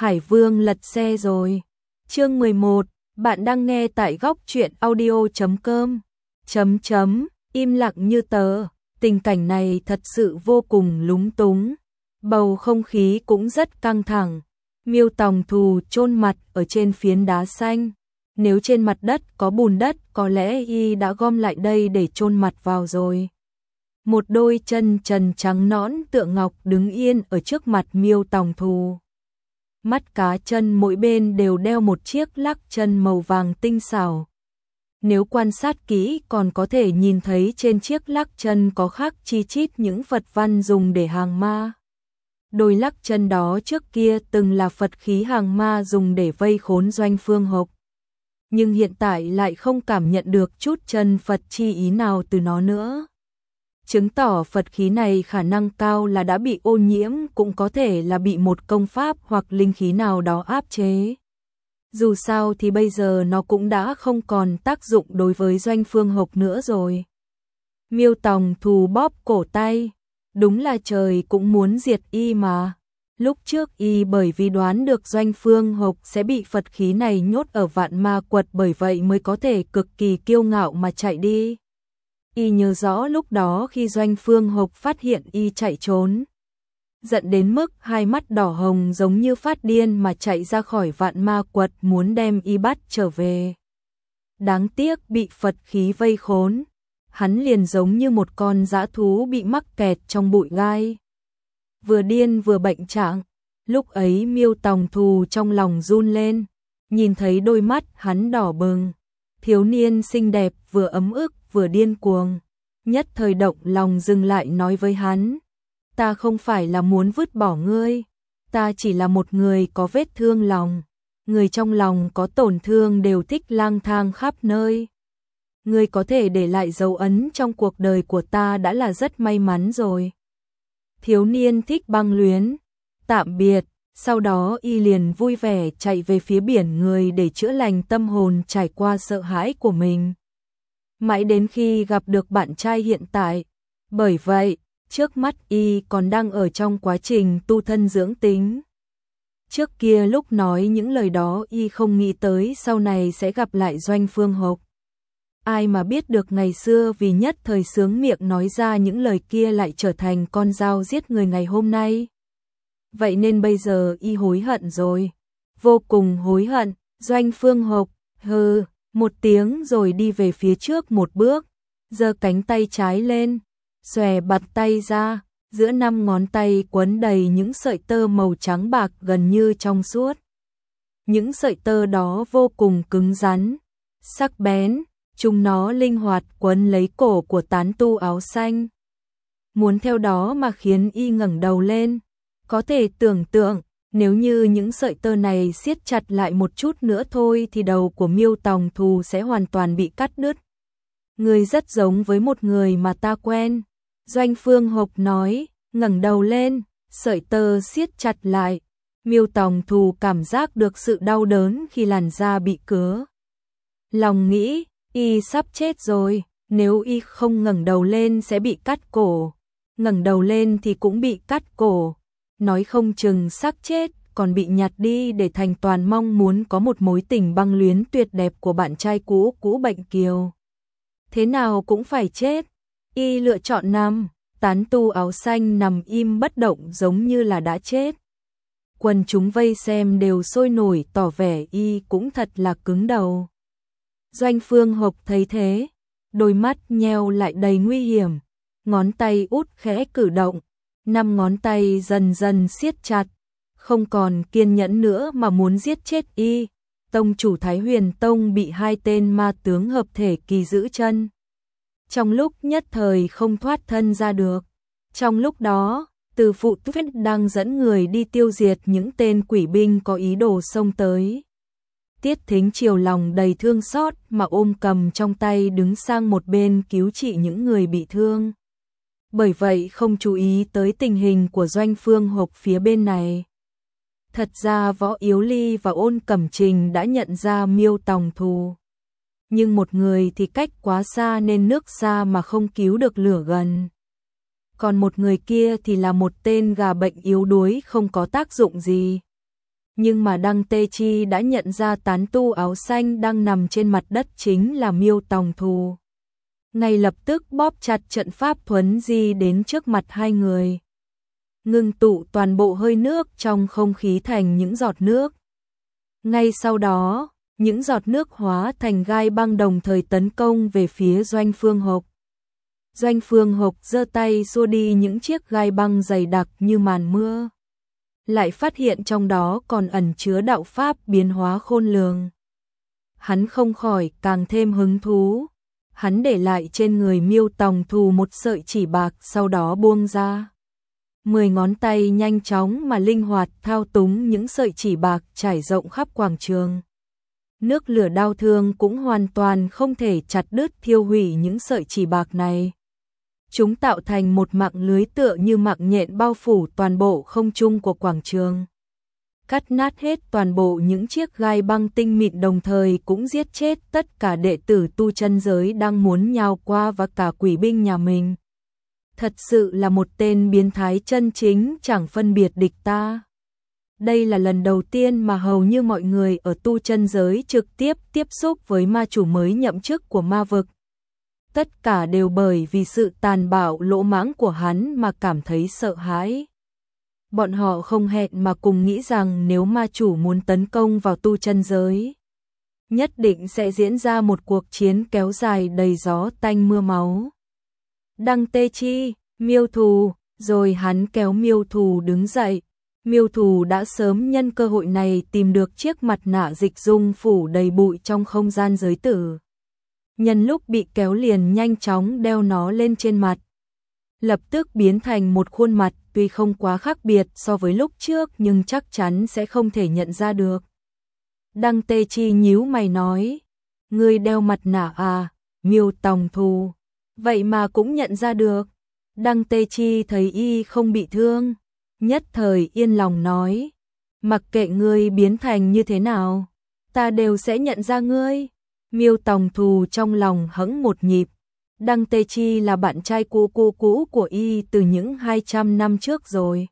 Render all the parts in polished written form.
Hải Vương lật xe rồi. Chương 11, bạn đang nghe tại góc truyện audio.com. Im lặng như tờ, tình cảnh này thật sự vô cùng lúng túng. Bầu không khí cũng rất căng thẳng. Miêu Tòng Thù chôn mặt ở trên phiến đá xanh. Nếu trên mặt đất có bùn đất, có lẽ y đã gom lại đây để chôn mặt vào rồi. Một đôi chân trần trắng nõn tựa ngọc đứng yên ở trước mặt Miêu Tòng Thù. Mắt cá chân mỗi bên đều đeo một chiếc lắc chân màu vàng tinh xảo. Nếu quan sát kỹ còn có thể nhìn thấy trên chiếc lắc chân có khắc chi chít những Phật văn dùng để hàng ma. Đôi lắc chân đó trước kia từng là Phật khí hàng ma dùng để vây khốn Doanh Phương Hộc. Nhưng hiện tại lại không cảm nhận được chút chân Phật chi ý nào từ nó nữa. Chứng tỏ Phật khí này khả năng cao là đã bị ô nhiễm, cũng có thể là bị một công pháp hoặc linh khí nào đó áp chế. Dù sao thì bây giờ nó cũng đã không còn tác dụng đối với Doanh Phương Hộc nữa rồi. Miêu Tòng Thù bóp cổ tay. Đúng là trời cũng muốn diệt y mà. Lúc trước y bởi vì đoán được Doanh Phương Hộc sẽ bị Phật khí này nhốt ở Vạn Ma Quật, bởi vậy mới có thể cực kỳ kiêu ngạo mà chạy đi. Y nhớ rõ lúc đó khi Doanh Phương Hộc phát hiện y chạy trốn, giận đến mức hai mắt đỏ hồng giống như phát điên mà chạy ra khỏi Vạn Ma Quật muốn đem y bắt trở về. Đáng tiếc bị Phật khí vây khốn, hắn liền giống như một con dã thú bị mắc kẹt trong bụi gai. Vừa điên vừa bệnh trạng, lúc ấy Miêu Tòng Thù trong lòng run lên, nhìn thấy đôi mắt hắn đỏ bừng, thiếu niên xinh đẹp vừa ấm ức vừa điên cuồng, nhất thời động lòng dừng lại nói với hắn: ta không phải là muốn vứt bỏ ngươi, ta chỉ là một người có vết thương lòng, người trong lòng có tổn thương đều thích lang thang khắp nơi. Ngươi có thể để lại dấu ấn trong cuộc đời của ta đã là rất may mắn rồi. Thiếu niên thích băng luyến, tạm biệt, sau đó y liền vui vẻ chạy về phía biển người để chữa lành tâm hồn trải qua sợ hãi của mình. Mãi đến khi gặp được bạn trai hiện tại, bởi vậy, trước mắt y còn đang ở trong quá trình tu thân dưỡng tính. Trước kia lúc nói những lời đó y không nghĩ tới sau này sẽ gặp lại Doanh Phương Hộc. Ai mà biết được ngày xưa vì nhất thời sướng miệng nói ra những lời kia lại trở thành con dao giết người ngày hôm nay. Vậy nên bây giờ y hối hận rồi, vô cùng hối hận. Doanh Phương Hộc hừ một tiếng rồi đi về phía trước một bước, giơ cánh tay trái lên, xòe bạt tay ra, giữa 5 ngón tay quấn đầy những sợi tơ màu trắng bạc gần như trong suốt. Những sợi tơ đó vô cùng cứng rắn, sắc bén, chúng nó linh hoạt quấn lấy cổ của tán tu áo xanh. Muốn theo đó mà khiến y ngẩng đầu lên, có thể tưởng tượng, nếu như những sợi tơ này siết chặt lại một chút nữa thôi thì đầu của Miêu Tòng Thù sẽ hoàn toàn bị cắt đứt. Ngươi rất giống với một người mà ta quen, Doanh Phương Hộc nói, ngẩng đầu lên, sợi tơ siết chặt lại. Miêu Tòng Thù cảm giác được sự đau đớn khi làn da bị cứa. Lòng nghĩ, y sắp chết rồi, nếu y không ngẩng đầu lên sẽ bị cắt cổ, ngẩng đầu lên thì cũng bị cắt cổ, nói không chừng xác chết, còn bị nhặt đi để thành toàn mong muốn có một mối tình băng luyến tuyệt đẹp của bạn trai cũ Bệnh Kiều. Thế nào cũng phải chết. Y lựa chọn nằm, tán tu áo xanh nằm im bất động giống như là đã chết. Quần chúng vây xem đều sôi nổi tỏ vẻ y cũng thật là cứng đầu. Doanh Phương Hộc thấy thế, đôi mắt nheo lại đầy nguy hiểm, ngón tay út khẽ cử động, 5 ngón tay dần dần siết chặt, không còn kiên nhẫn nữa mà muốn giết chết y. Tông chủ Thái Huyền Tông bị 2 tên ma tướng hợp thể kỳ giữ chân, trong lúc nhất thời không thoát thân ra được. Trong lúc đó, Từ Phụ Tuyết đang dẫn người đi tiêu diệt những tên quỷ binh có ý đồ xông tới. Tiết Thính chiều lòng đầy thương xót mà ôm cầm trong tay đứng sang một bên cứu trị những người bị thương. Bởi vậy không chú ý tới tình hình của Doanh Phương Hộc phía bên này. Thật ra Võ Yếu Ly và Ôn Cẩm Trình đã nhận ra Miêu Tòng Thù. Nhưng một người thì cách quá xa nên nước xa mà không cứu được lửa gần. Còn một người kia thì là một tên gà bệnh yếu đuối không có tác dụng gì. Nhưng mà Đăng Tê Chi đã nhận ra tán tu áo xanh đang nằm trên mặt đất chính là Miêu Tòng Thù. Ngay lập tức bóp chặt trận pháp thuấn di đến trước mặt hai người. Ngưng tụ toàn bộ hơi nước trong không khí thành những giọt nước. Ngay sau đó, những giọt nước hóa thành gai băng đồng thời tấn công về phía Doanh Phương Hộc. Doanh Phương Hộc giơ tay xua đi những chiếc gai băng dày đặc như màn mưa. Lại phát hiện trong đó còn ẩn chứa đạo pháp biến hóa khôn lường. Hắn không khỏi càng thêm hứng thú. Hắn để lại trên người Miêu Tòng Thù một sợi chỉ bạc, sau đó buông ra. 10 ngón tay nhanh chóng mà linh hoạt thao túng những sợi chỉ bạc trải rộng khắp quảng trường. Nước lửa đao thương cũng hoàn toàn không thể chặt đứt thiêu hủy những sợi chỉ bạc này. Chúng tạo thành một mạng lưới tựa như mạng nhện bao phủ toàn bộ không trung của quảng trường. Cắt nát hết toàn bộ những chiếc gai băng tinh mịn, đồng thời cũng giết chết tất cả đệ tử tu chân giới đang muốn nhào qua và cả quỷ binh nhà mình. Thật sự là một tên biến thái chân chính, chẳng phân biệt địch ta. Đây là lần đầu tiên mà hầu như mọi người ở tu chân giới trực tiếp tiếp xúc với ma chủ mới nhậm chức của ma vực. Tất cả đều bởi vì sự tàn bạo lỗ mãng của hắn mà cảm thấy sợ hãi. Bọn họ không hẹn mà cùng nghĩ rằng nếu ma chủ muốn tấn công vào tu chân giới, nhất định sẽ diễn ra một cuộc chiến kéo dài đầy gió tanh mưa máu. Đăng Tê Chi, Miêu Thù, rồi hắn kéo Miêu Thù đứng dậy. Miêu Thù đã sớm nhân cơ hội này tìm được chiếc mặt nạ dịch dung phủ đầy bụi trong không gian giới tử. Nhân lúc bị kéo liền nhanh chóng đeo nó lên trên mặt. Lập tức biến thành một khuôn mặt tuy không quá khác biệt so với lúc trước nhưng chắc chắn sẽ không thể nhận ra được. Đăng Tê Chi nhíu mày nói, ngươi đeo mặt nạ à? Miêu Tòng Thù, vậy mà cũng nhận ra được. Đăng Tê Chi thấy y không bị thương, nhất thời yên lòng nói, mặc kệ ngươi biến thành như thế nào, ta đều sẽ nhận ra ngươi. Miêu Tòng Thù trong lòng hững một nhịp. Đăng Tê Chi là bạn trai cũ của y từ những 200 năm trước rồi.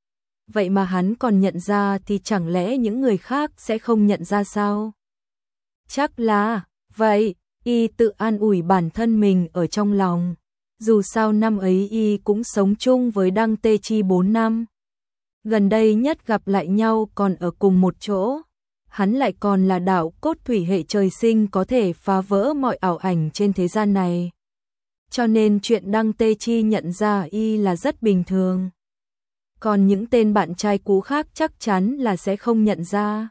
Vậy mà hắn còn nhận ra thì chẳng lẽ những người khác sẽ không nhận ra sao? Chắc là vậy, y tự an ủi bản thân mình ở trong lòng. Dù sao năm ấy y cũng sống chung với Đăng Tê Chi 4 năm. Gần đây nhất gặp lại nhau còn ở cùng một chỗ. Hắn lại còn là đạo cốt thủy hệ trời sinh có thể phá vỡ mọi ảo ảnh trên thế gian này. Cho nên chuyện Đăng Tê Chi nhận ra y là rất bình thường. Còn những tên bạn trai cũ khác chắc chắn là sẽ không nhận ra.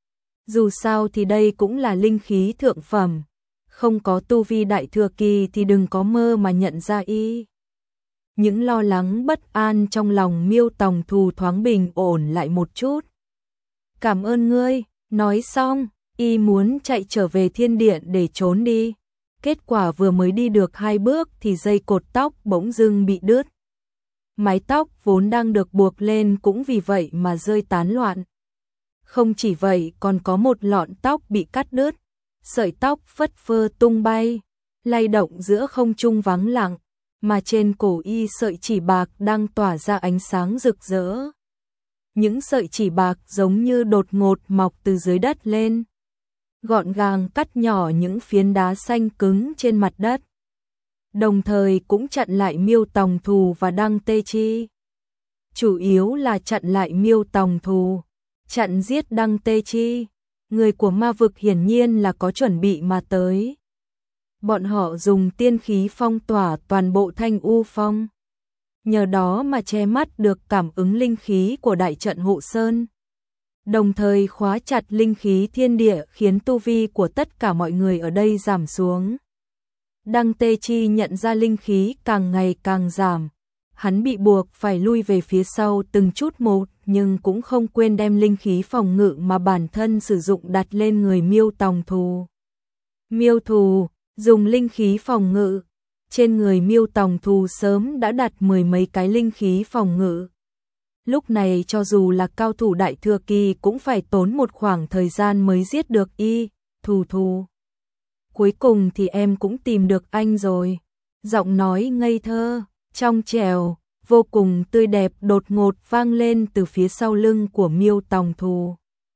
Dù sao thì đây cũng là linh khí thượng phẩm. Không có tu vi đại thừa kỳ thì đừng có mơ mà nhận ra y. Những lo lắng bất an trong lòng Miêu Tòng Thù thoáng bình ổn lại một chút. Cảm ơn ngươi. Nói xong, y muốn chạy trở về thiên điện để trốn đi. Kết quả vừa mới đi được 2 bước thì dây cột tóc bỗng dưng bị đứt. Mái tóc vốn đang được buộc lên cũng vì vậy mà rơi tán loạn. Không chỉ vậy còn có một lọn tóc bị cắt đứt. Sợi tóc phất phơ tung bay, lay động giữa không trung vắng lặng, mà trên cổ y sợi chỉ bạc đang tỏa ra ánh sáng rực rỡ. Những sợi chỉ bạc giống như đột ngột mọc từ dưới đất lên, gọn gàng cắt nhỏ những phiến đá xanh cứng trên mặt đất, đồng thời cũng chặn lại Miêu Tòng Thù và Đăng Tê Chi. Chủ yếu là chặn lại Miêu Tòng Thù, chặn giết Đăng Tê Chi. Người của ma vực hiển nhiên là có chuẩn bị mà tới. Bọn họ dùng tiên khí phong tỏa toàn bộ Thanh U Phong. Nhờ đó mà che mắt được cảm ứng linh khí của đại trận hộ sơn. Đồng thời khóa chặt linh khí thiên địa khiến tu vi của tất cả mọi người ở đây giảm xuống. Đăng Tê Chi nhận ra linh khí càng ngày càng giảm. Hắn bị buộc phải lui về phía sau từng chút một, nhưng cũng không quên đem linh khí phòng ngự mà bản thân sử dụng đặt lên người Miêu Tòng Thù. Miêu Thù dùng linh khí phòng ngự. Trên người Miêu Tòng Thù sớm đã đặt 10 mấy cái linh khí phòng ngự. Lúc này cho dù là cao thủ đại thừa kỳ cũng phải tốn một khoảng thời gian mới giết được y. Thù Thù, cuối cùng thì em cũng tìm được anh rồi. Giọng nói ngây thơ, trong trẻo, vô cùng tươi đẹp đột ngột vang lên từ phía sau lưng của Miêu Tòng Thù.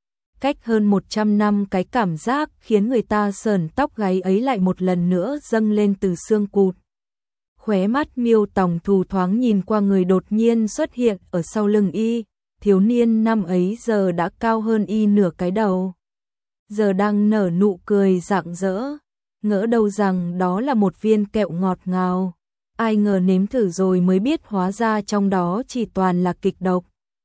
cách hơn 100 năm cái cảm giác khiến người ta sởn tóc gáy ấy lại một lần nữa dâng lên từ xương cụt. Khóe mắt Miêu Tòng Thù thoáng nhìn qua người đột nhiên xuất hiện ở sau lưng y, thiếu niên năm ấy giờ đã cao hơn y nửa cái đầu. Giờ đang nở nụ cười rạng rỡ, ngỡ đâu rằng đó là một viên kẹo ngọt ngào. Ai ngờ nếm thử rồi mới biết hóa ra trong đó chỉ toàn là kịch độc.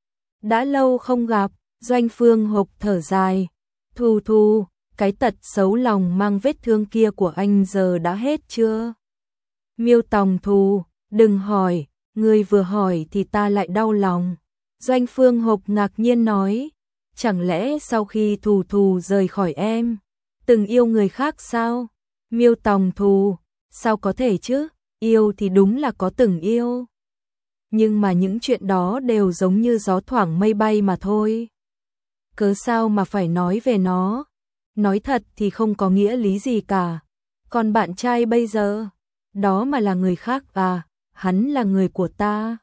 Đã lâu không gặp, Doanh Phương Hộc thở dài. Thù Thù, cái tật xấu lòng mang vết thương kia của anh giờ đã hết chưa? Miêu Tòng Thù, đừng hỏi, ngươi vừa hỏi thì ta lại đau lòng. Doanh Phương Hộc ngạc nhiên nói, chẳng lẽ sau khi Thù Thù rời khỏi em, từng yêu người khác sao? Miêu Tòng Thù, sao có thể chứ, yêu thì đúng là có từng yêu. Nhưng mà những chuyện đó đều giống như gió thoảng mây bay mà thôi. Cớ sao mà phải nói về nó? Nói thật thì không có nghĩa lý gì cả. Còn bạn trai bây giờ, đó mà là người khác à, hắn là người của ta.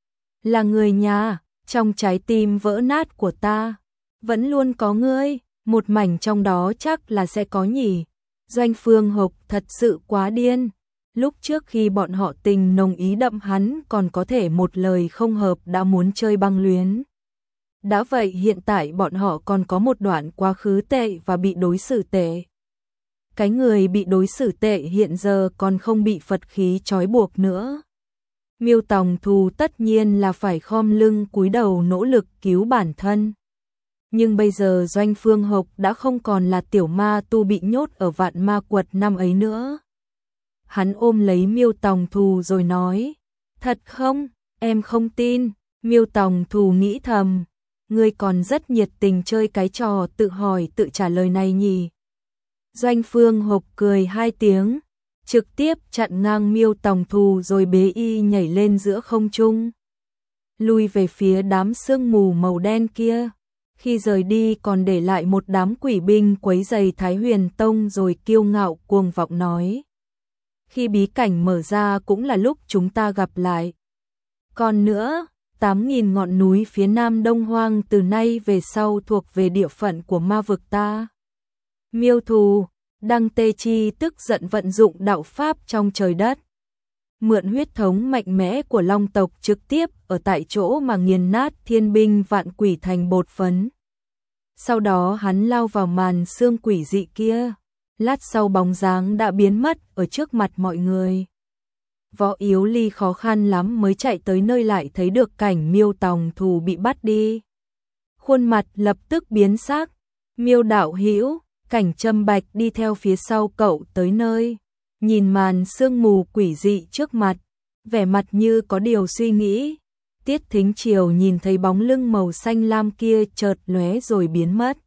Là người nhà, trong trái tim vỡ nát của ta. Vẫn luôn có ngươi, một mảnh trong đó chắc là sẽ có nhỉ. Doanh Phương Hộc thật sự quá điên. Lúc trước khi bọn họ tình nồng ý đậm hắn còn có thể một lời không hợp đã muốn chơi băng luyến. Đã vậy hiện tại bọn họ còn có một đoạn quá khứ tệ và bị đối xử tệ. Cái người bị đối xử tệ hiện giờ còn không bị Phật khí trói buộc nữa. Miêu Tòng Thù tất nhiên là phải khom lưng cúi đầu nỗ lực cứu bản thân. Nhưng bây giờ Doanh Phương Hộc đã không còn là tiểu ma tu bị nhốt ở vạn ma quật năm ấy nữa. Hắn ôm lấy Miêu Tòng Thù rồi nói, thật không, em không tin. Miêu Tòng Thù nghĩ thầm, ngươi còn rất nhiệt tình chơi cái trò tự hỏi tự trả lời này nhỉ. Doanh Phương Hộc cười hai tiếng, trực tiếp chặn ngang Miêu Tòng Thù rồi bế y nhảy lên giữa không trung. Lui về phía đám sương mù màu đen kia. Khi rời đi còn để lại một đám quỷ binh quấy rầy Thái Huyền Tông rồi kiêu ngạo cuồng vọng nói. Khi bí cảnh mở ra cũng là lúc chúng ta gặp lại. Còn nữa, 8.000 ngọn núi phía nam Đông Hoang từ nay về sau thuộc về địa phận của ma vực ta. Miêu Thù, Đăng Tê Chi tức giận vận dụng đạo pháp trong trời đất. Mượn huyết thống mạnh mẽ của Long tộc trực tiếp ở tại chỗ mà nghiền nát thiên binh vạn quỷ thành bột phấn. Sau đó hắn lao vào màn sương quỷ dị kia. Lát sau bóng dáng đã biến mất ở trước mặt mọi người. Võ Yếu Ly khó khăn lắm mới chạy tới nơi lại thấy được cảnh Miêu Tòng Thù bị bắt đi. Khuôn mặt lập tức biến sắc. Miêu đạo hữu, Cảnh Trâm Bạch đi theo phía sau cậu tới nơi. Nhìn màn sương mù quỷ dị trước mặt, vẻ mặt như có điều suy nghĩ. Tiết Thính Triều nhìn thấy bóng lưng màu xanh lam kia chợt lóe rồi biến mất.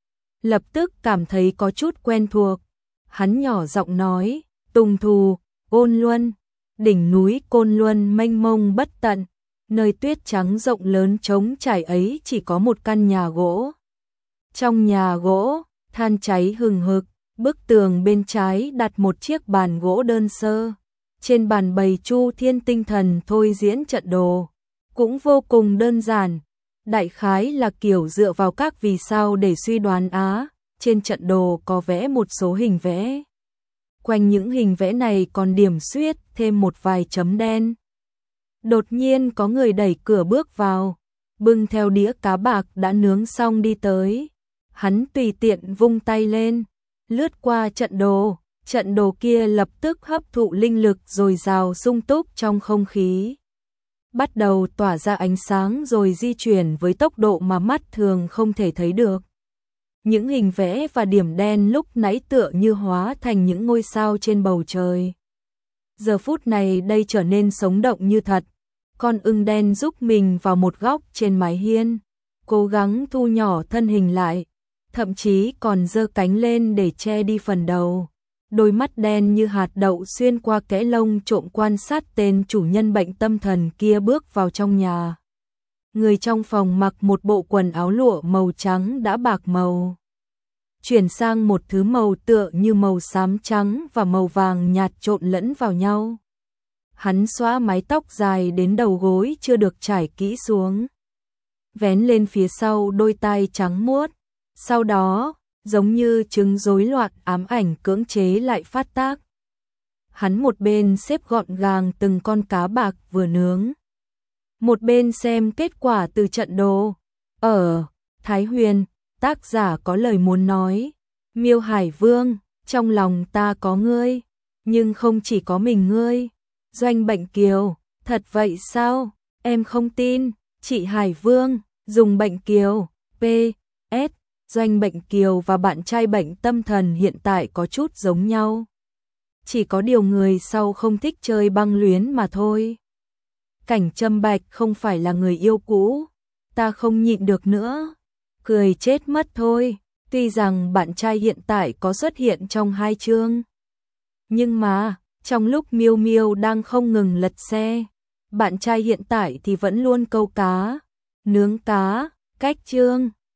Lập tức cảm thấy có chút quen thuộc. Hắn nhỏ giọng nói, Tùng Thù, Côn Luân, đỉnh núi Côn Luân mênh mông bất tận, nơi tuyết trắng rộng lớn trống trải ấy chỉ có một căn nhà gỗ. Trong nhà gỗ, than cháy hừng hực, bức tường bên trái đặt một chiếc bàn gỗ đơn sơ. Trên bàn bày Chu Thiên tinh thần thôi diễn trận đồ, cũng vô cùng đơn giản. Đại khái là kiểu dựa vào các vì sao để suy đoán trên trận đồ có vẽ một số hình vẽ. Quanh những hình vẽ này còn điểm xuyết thêm một vài chấm đen. Đột nhiên có người đẩy cửa bước vào, bưng theo đĩa cá bạc đã nướng xong đi tới. Hắn tùy tiện vung tay lên, lướt qua trận đồ kia lập tức hấp thụ linh lực dồi dào sung túc trong không khí. Bắt đầu tỏa ra ánh sáng rồi di chuyển với tốc độ mà mắt thường không thể thấy được. Những hình vẽ và điểm đen lúc nãy tựa như hóa thành những ngôi sao trên bầu trời. Giờ phút này đây trở nên sống động như thật. Con ưng đen giúp mình vào một góc trên mái hiên, cố gắng thu nhỏ thân hình lại, thậm chí còn giơ cánh lên để che đi phần đầu. Đôi mắt đen như hạt đậu xuyên qua kẽ lông trộm quan sát tên chủ nhân bệnh tâm thần kia bước vào trong nhà. Người trong phòng mặc một bộ quần áo lụa màu trắng đã bạc màu, chuyển sang một thứ màu tựa như màu xám trắng và màu vàng nhạt trộn lẫn vào nhau. Hắn xõa mái tóc dài đến đầu gối chưa được trải kỹ xuống, vén lên phía sau đôi tai trắng muốt, Sau đó, giống như chứng rối loạn ám ảnh cưỡng chế lại phát tác. Hắn một bên xếp gọn gàng từng con cá bạc vừa nướng, một bên xem kết quả từ trận đồ. Ở Thái Huyền, tác giả có lời muốn nói, Miêu Hải Vương, trong lòng ta có ngươi, nhưng không chỉ có mình ngươi. Doanh Bệnh Kiều, thật vậy sao? Em không tin. Chị Hải Vương, dùng Bệnh Kiều, P.S. Doanh Bệnh Kiều và bạn trai bệnh tâm thần hiện tại có chút giống nhau. Chỉ có điều người sau không thích chơi băng luyến mà thôi. Cảnh Trâm Bạch không phải là người yêu cũ, ta không nhịn được nữa, cười chết mất thôi. Tuy rằng bạn trai hiện tại có xuất hiện trong 2 chương, nhưng mà trong lúc Miêu Miêu đang không ngừng lật xe, bạn trai hiện tại thì vẫn luôn câu cá, nướng cá, cách chương.